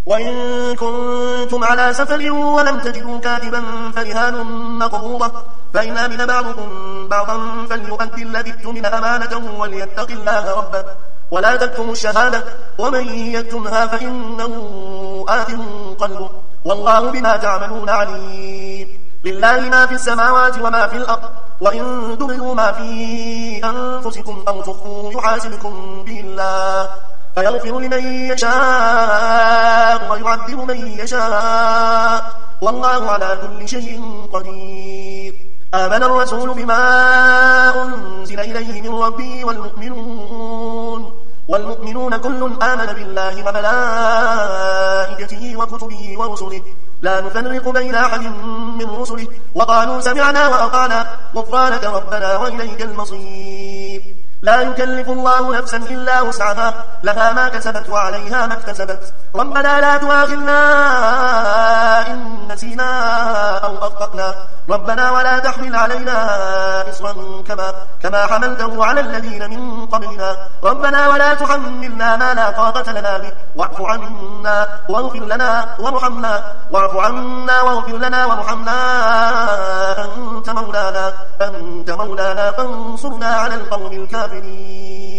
وإن كنتم على سفر ولم تجدوا كاتبا فرهان مقبوضة، فإن أمن بعضكم بعضا فليؤدي الذي اؤتمن أمانته وليتق الله ربه ولا تكتموا الشهادة ومن يكتمها فإنه آثم قلبه والله بما تعملون عليم. لله ما في السماوات وما في الأرض، وإن تبدوا ما في أنفسكم أو تخفوه يحاسبكم به الله فيغفر لمن يشاء ويعذب من يشاء والله على كل شيء قدير. آمن الرسول بما أنزل إليه من ربه والمؤمنون كل آمن بالله وملائكته وكتبه ورسله لا نفرق بين أحد من رسله وقالوا سمعنا وأطعنا غفرانك ربنا وإليك المصير. لا يكلف الله نفسا إلا وسعها لها ما كسبت وعليها ما اكتسبت ربنا لا تؤاخذنا إن نسينا أو أخطأنا ربنا ولا تحمل علينا إصرا كما حملته على الذين من قبلنا ربنا ولا تحملنا ما لا طاقة لنا به واعف عنا واغفر لنا وارحمنا أنت مولانا فانصرنا على القوم الكافرين.